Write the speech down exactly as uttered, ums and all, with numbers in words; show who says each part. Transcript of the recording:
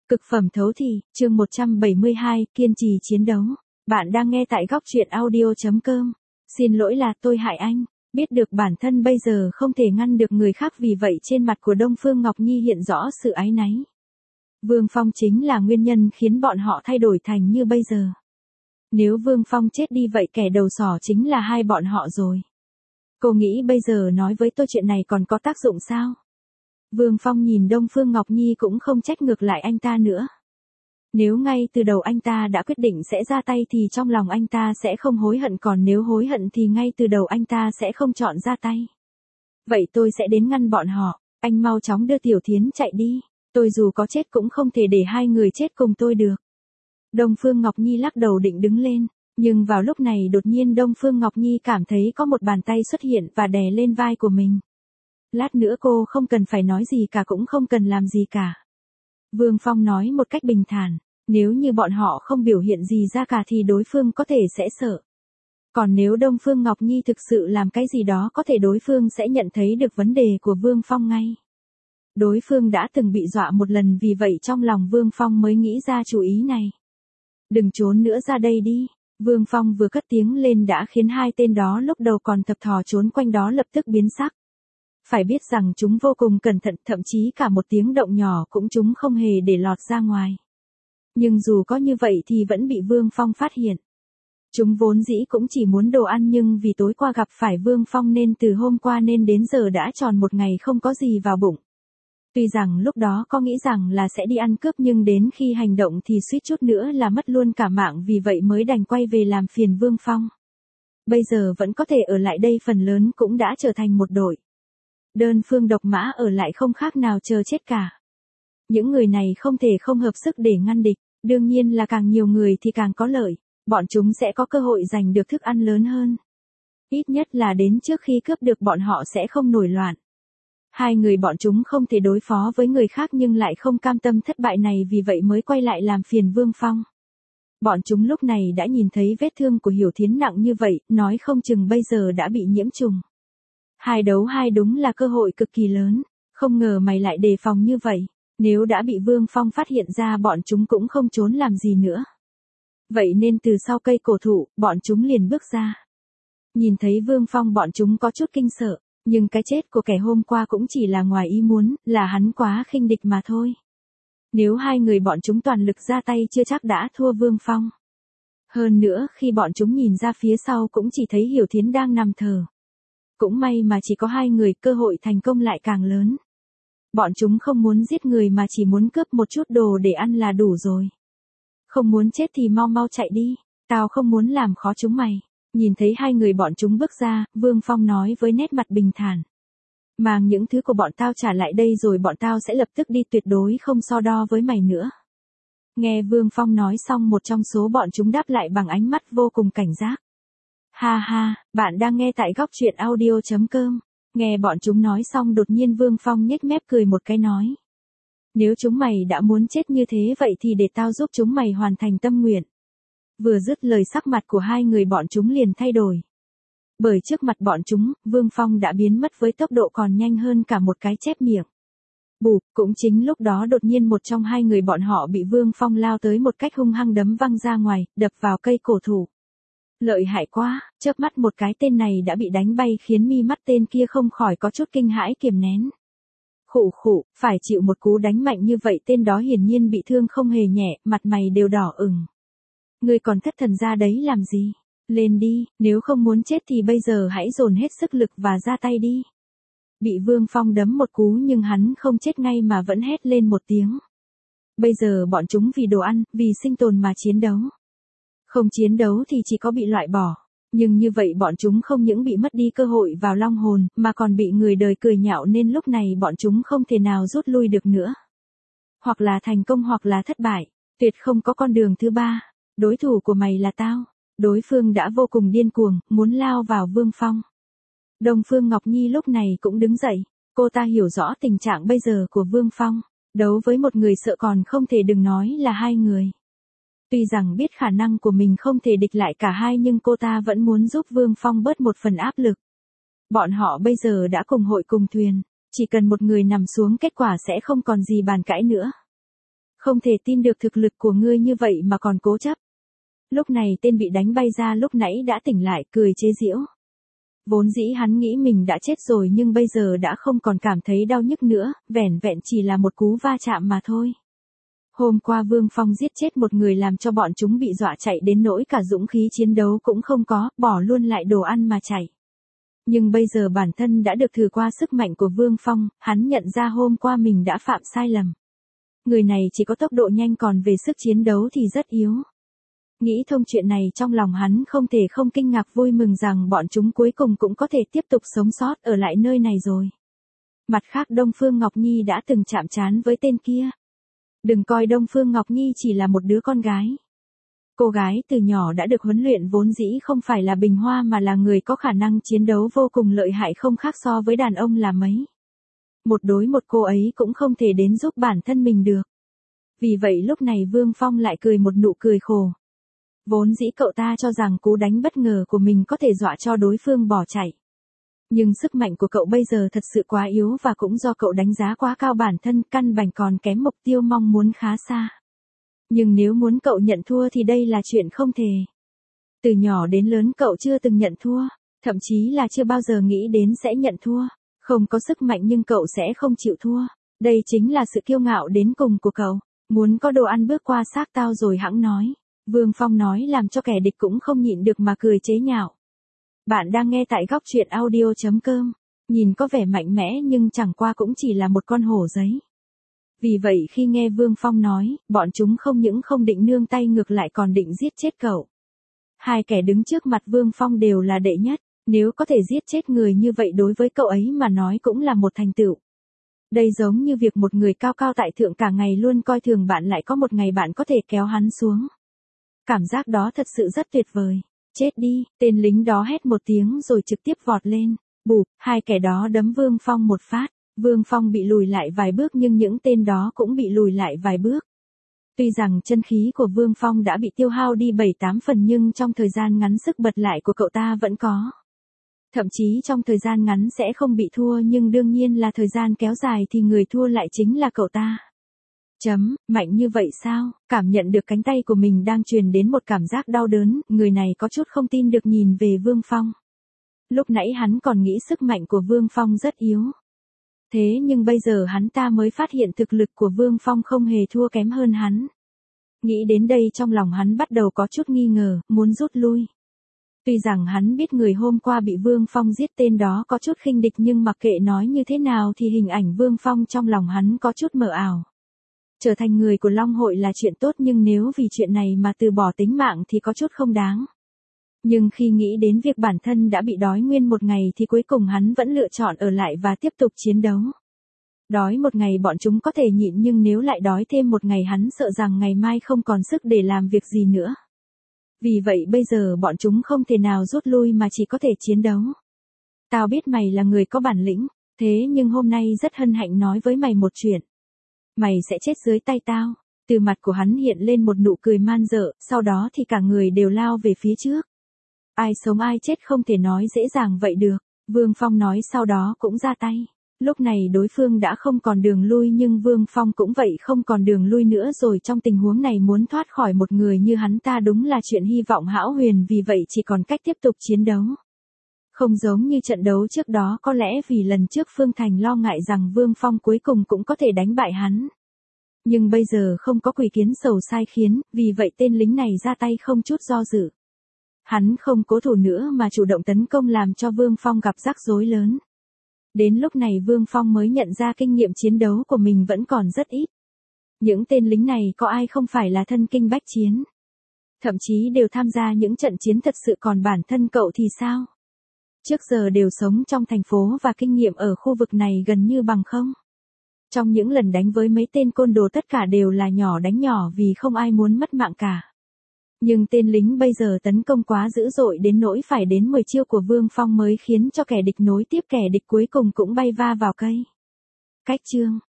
Speaker 1: Cực phẩm thấu thị, chương một trăm bảy mươi hai, kiên trì chiến đấu. Bạn đang nghe tại góc truyện audio chấm com. Xin lỗi là tôi hại anh. Biết được bản thân bây giờ không thể ngăn được người khác, vì vậy trên mặt của Đông Phương Ngọc Nhi hiện rõ sự áy náy. Vương Phong chính là nguyên nhân khiến bọn họ thay đổi thành như bây giờ. Nếu Vương Phong chết đi vậy kẻ đầu sỏ chính là hai bọn họ rồi. Cô nghĩ bây giờ nói với tôi chuyện này còn có tác dụng sao? Vương Phong nhìn Đông Phương Ngọc Nhi cũng không trách ngược lại anh ta nữa. Nếu ngay từ đầu anh ta đã quyết định sẽ ra tay thì trong lòng anh ta sẽ không hối hận, còn nếu hối hận thì ngay từ đầu anh ta sẽ không chọn ra tay. Vậy tôi sẽ đến ngăn bọn họ, anh mau chóng đưa Tiểu Thiến chạy đi, tôi dù có chết cũng không thể để hai người chết cùng tôi được. Đông Phương Ngọc Nhi lắc đầu định đứng lên, nhưng vào lúc này đột nhiên Đông Phương Ngọc Nhi cảm thấy có một bàn tay xuất hiện và đè lên vai của mình. Lát nữa cô không cần phải nói gì cả, cũng không cần làm gì cả. Vương Phong nói một cách bình thản, nếu như bọn họ không biểu hiện gì ra cả thì đối phương có thể sẽ sợ. Còn nếu Đông Phương Ngọc Nhi thực sự làm cái gì đó có thể đối phương sẽ nhận thấy được vấn đề của Vương Phong ngay. Đối phương đã từng bị dọa một lần, vì vậy trong lòng Vương Phong mới nghĩ ra chủ ý này. Đừng trốn nữa, ra đây đi. Vương Phong vừa cất tiếng lên đã khiến hai tên đó lúc đầu còn thập thò trốn quanh đó lập tức biến sắc. Phải biết rằng chúng vô cùng cẩn thận, thậm chí cả một tiếng động nhỏ cũng chúng không hề để lọt ra ngoài. Nhưng dù có như vậy thì vẫn bị Vương Phong phát hiện. Chúng vốn dĩ cũng chỉ muốn đồ ăn, nhưng vì tối qua gặp phải Vương Phong nên từ hôm qua nên đến giờ đã tròn một ngày không có gì vào bụng. Tuy rằng lúc đó có nghĩ rằng là sẽ đi ăn cướp, nhưng đến khi hành động thì suýt chút nữa là mất luôn cả mạng, vì vậy mới đành quay về làm phiền Vương Phong. Bây giờ vẫn có thể ở lại đây, phần lớn cũng đã trở thành một đội. Đơn phương độc mã ở lại không khác nào chờ chết cả. Những người này không thể không hợp sức để ngăn địch, đương nhiên là càng nhiều người thì càng có lợi, bọn chúng sẽ có cơ hội giành được thức ăn lớn hơn. Ít nhất là đến trước khi cướp được bọn họ sẽ không nổi loạn. Hai người bọn chúng không thể đối phó với người khác nhưng lại không cam tâm thất bại này, vì vậy mới quay lại làm phiền Vương Phong. Bọn chúng lúc này đã nhìn thấy vết thương của Hiểu Thiến nặng như vậy, nói không chừng bây giờ đã bị nhiễm trùng. Hai đấu hai đúng là cơ hội cực kỳ lớn, không ngờ mày lại đề phòng như vậy, nếu đã bị Vương Phong phát hiện ra bọn chúng cũng không trốn làm gì nữa. Vậy nên từ sau cây cổ thụ, bọn chúng liền bước ra. Nhìn thấy Vương Phong bọn chúng có chút kinh sợ, nhưng cái chết của kẻ hôm qua cũng chỉ là ngoài ý muốn, là hắn quá khinh địch mà thôi. Nếu hai người bọn chúng toàn lực ra tay chưa chắc đã thua Vương Phong. Hơn nữa khi bọn chúng nhìn ra phía sau cũng chỉ thấy Hiểu Thiến đang nằm thở. Cũng may mà chỉ có hai người, cơ hội thành công lại càng lớn. Bọn chúng không muốn giết người mà chỉ muốn cướp một chút đồ để ăn là đủ rồi. Không muốn chết thì mau mau chạy đi, tao không muốn làm khó chúng mày. Nhìn thấy hai người bọn chúng bước ra, Vương Phong nói với nét mặt bình thản. Mang những thứ của bọn tao trả lại đây rồi bọn tao sẽ lập tức đi, tuyệt đối không so đo với mày nữa. Nghe Vương Phong nói xong, một trong số bọn chúng đáp lại bằng ánh mắt vô cùng cảnh giác. Ha ha, bạn đang nghe tại góc truyện audio chấm com. Nghe bọn chúng nói xong đột nhiên Vương Phong nhếch mép cười một cái nói. Nếu chúng mày đã muốn chết như thế vậy thì để tao giúp chúng mày hoàn thành tâm nguyện. Vừa dứt lời sắc mặt của hai người bọn chúng liền thay đổi. Bởi trước mặt bọn chúng, Vương Phong đã biến mất với tốc độ còn nhanh hơn cả một cái chép miệng. Bụp, cũng chính lúc đó đột nhiên một trong hai người bọn họ bị Vương Phong lao tới một cách hung hăng đấm văng ra ngoài, đập vào cây cổ thụ. Lợi hại quá, chớp mắt một cái tên này đã bị đánh bay khiến mi mắt tên kia không khỏi có chút kinh hãi kiềm nén. Khụ khụ, phải chịu một cú đánh mạnh như vậy, tên đó hiển nhiên bị thương không hề nhẹ, mặt mày đều đỏ ửng. Ngươi còn thất thần ra đấy làm gì? Lên đi, nếu không muốn chết thì bây giờ hãy dồn hết sức lực và ra tay đi. Bị Vương Phong đấm một cú nhưng hắn không chết ngay mà vẫn hét lên một tiếng. Bây giờ bọn chúng vì đồ ăn, vì sinh tồn mà chiến đấu. Không chiến đấu thì chỉ có bị loại bỏ. Nhưng như vậy bọn chúng không những bị mất đi cơ hội vào long hồn, mà còn bị người đời cười nhạo, nên lúc này bọn chúng không thể nào rút lui được nữa. Hoặc là thành công hoặc là thất bại, tuyệt không có con đường thứ ba. Đối thủ của mày là tao. Đối phương đã vô cùng điên cuồng, muốn lao vào Vương Phong. Đông Phương Ngọc Nhi lúc này cũng đứng dậy, cô ta hiểu rõ tình trạng bây giờ của Vương Phong. Đấu với một người sợ còn không thể, đừng nói là hai người. Tuy rằng biết khả năng của mình không thể địch lại cả hai, nhưng cô ta vẫn muốn giúp Vương Phong bớt một phần áp lực. Bọn họ bây giờ đã cùng hội cùng thuyền, chỉ cần một người nằm xuống kết quả sẽ không còn gì bàn cãi nữa. Không thể tin được thực lực của ngươi như vậy mà còn cố chấp. Lúc này tên bị đánh bay ra lúc nãy đã tỉnh lại, cười chế giễu. Vốn dĩ hắn nghĩ mình đã chết rồi nhưng bây giờ đã không còn cảm thấy đau nhức nữa, vẻn vẹn chỉ là một cú va chạm mà thôi. Hôm qua Vương Phong giết chết một người làm cho bọn chúng bị dọa chạy đến nỗi cả dũng khí chiến đấu cũng không có, bỏ luôn lại đồ ăn mà chạy. Nhưng bây giờ bản thân đã được thử qua sức mạnh của Vương Phong, hắn nhận ra hôm qua mình đã phạm sai lầm. Người này chỉ có tốc độ nhanh còn về sức chiến đấu thì rất yếu. Nghĩ thông chuyện này trong lòng hắn không thể không kinh ngạc vui mừng rằng bọn chúng cuối cùng cũng có thể tiếp tục sống sót ở lại nơi này rồi. Mặt khác Đông Phương Ngọc Nhi đã từng chạm trán với tên kia. Đừng coi Đông Phương Ngọc Nhi chỉ là một đứa con gái. Cô gái từ nhỏ đã được huấn luyện vốn dĩ không phải là bình hoa mà là người có khả năng chiến đấu vô cùng lợi hại không khác so với đàn ông là mấy. Một đối một cô ấy cũng không thể đến giúp bản thân mình được. Vì vậy lúc này Vương Phong lại cười một nụ cười khổ. Vốn dĩ cậu ta cho rằng cú đánh bất ngờ của mình có thể dọa cho đối phương bỏ chạy. Nhưng sức mạnh của cậu bây giờ thật sự quá yếu và cũng do cậu đánh giá quá cao bản thân, căn bản còn kém mục tiêu mong muốn khá xa. Nhưng nếu muốn cậu nhận thua thì đây là chuyện không thể. Từ nhỏ đến lớn cậu chưa từng nhận thua, thậm chí là chưa bao giờ nghĩ đến sẽ nhận thua. Không có sức mạnh nhưng cậu sẽ không chịu thua. Đây chính là sự kiêu ngạo đến cùng của cậu. Muốn có đồ ăn bước qua xác tao rồi hẵng nói. Vương Phong nói làm cho kẻ địch cũng không nhịn được mà cười chế nhạo. Bạn đang nghe tại góc truyện audio chấm com. Nhìn có vẻ mạnh mẽ nhưng chẳng qua cũng chỉ là một con hổ giấy. Vì vậy khi nghe Vương Phong nói, bọn chúng không những không định nương tay ngược lại còn định giết chết cậu. Hai kẻ đứng trước mặt Vương Phong đều là đệ nhất, nếu có thể giết chết người như vậy đối với cậu ấy mà nói cũng là một thành tựu. Đây giống như việc một người cao cao tại thượng cả ngày luôn coi thường bạn lại có một ngày bạn có thể kéo hắn xuống. Cảm giác đó thật sự rất tuyệt vời. Chết đi, tên lính đó hét một tiếng rồi trực tiếp vọt lên. Bụp, hai kẻ đó đấm Vương Phong một phát. Vương Phong bị lùi lại vài bước nhưng những tên đó cũng bị lùi lại vài bước. Tuy rằng chân khí của Vương Phong đã bị tiêu hao đi bảy tám phần nhưng trong thời gian ngắn sức bật lại của cậu ta vẫn có. Thậm chí trong thời gian ngắn sẽ không bị thua nhưng đương nhiên là thời gian kéo dài thì người thua lại chính là cậu ta. Chấm, mạnh như vậy sao? Cảm nhận được cánh tay của mình đang truyền đến một cảm giác đau đớn, người này có chút không tin được nhìn về Vương Phong. Lúc nãy hắn còn nghĩ sức mạnh của Vương Phong rất yếu. Thế nhưng bây giờ hắn ta mới phát hiện thực lực của Vương Phong không hề thua kém hơn hắn. Nghĩ đến đây trong lòng hắn bắt đầu có chút nghi ngờ, muốn rút lui. Tuy rằng hắn biết người hôm qua bị Vương Phong giết tên đó có chút khinh địch nhưng mặc kệ nói như thế nào thì hình ảnh Vương Phong trong lòng hắn có chút mờ ảo. Trở thành người của Long Hội là chuyện tốt nhưng nếu vì chuyện này mà từ bỏ tính mạng thì có chút không đáng. Nhưng khi nghĩ đến việc bản thân đã bị đói nguyên một ngày thì cuối cùng hắn vẫn lựa chọn ở lại và tiếp tục chiến đấu. Đói một ngày bọn chúng có thể nhịn nhưng nếu lại đói thêm một ngày hắn sợ rằng ngày mai không còn sức để làm việc gì nữa. Vì vậy bây giờ bọn chúng không thể nào rút lui mà chỉ có thể chiến đấu. Tao biết mày là người có bản lĩnh, thế nhưng hôm nay rất hân hạnh nói với mày một chuyện. Mày sẽ chết dưới tay tao. Từ mặt của hắn hiện lên một nụ cười man dợ, sau đó thì cả người đều lao về phía trước. Ai sống ai chết không thể nói dễ dàng vậy được. Vương Phong nói sau đó cũng ra tay. Lúc này đối phương đã không còn đường lui nhưng Vương Phong cũng vậy không còn đường lui nữa rồi trong tình huống này muốn thoát khỏi một người như hắn ta đúng là chuyện hy vọng hão huyền vì vậy chỉ còn cách tiếp tục chiến đấu. Không giống như trận đấu trước đó có lẽ vì lần trước Phương Thành lo ngại rằng Vương Phong cuối cùng cũng có thể đánh bại hắn. Nhưng bây giờ không có quỷ kiến sầu sai khiến, vì vậy tên lính này ra tay không chút do dự. Hắn không cố thủ nữa mà chủ động tấn công làm cho Vương Phong gặp rắc rối lớn. Đến lúc này Vương Phong mới nhận ra kinh nghiệm chiến đấu của mình vẫn còn rất ít. Những tên lính này có ai không phải là thân kinh bách chiến. Thậm chí đều tham gia những trận chiến thật sự còn bản thân cậu thì sao? Trước giờ đều sống trong thành phố và kinh nghiệm ở khu vực này gần như bằng không. Trong những lần đánh với mấy tên côn đồ tất cả đều là nhỏ đánh nhỏ vì không ai muốn mất mạng cả. Nhưng tên lính bây giờ tấn công quá dữ dội đến nỗi phải đến mười chiêu của Vương Phong mới khiến cho kẻ địch nối tiếp kẻ địch cuối cùng cũng bay va vào cây. Cách chương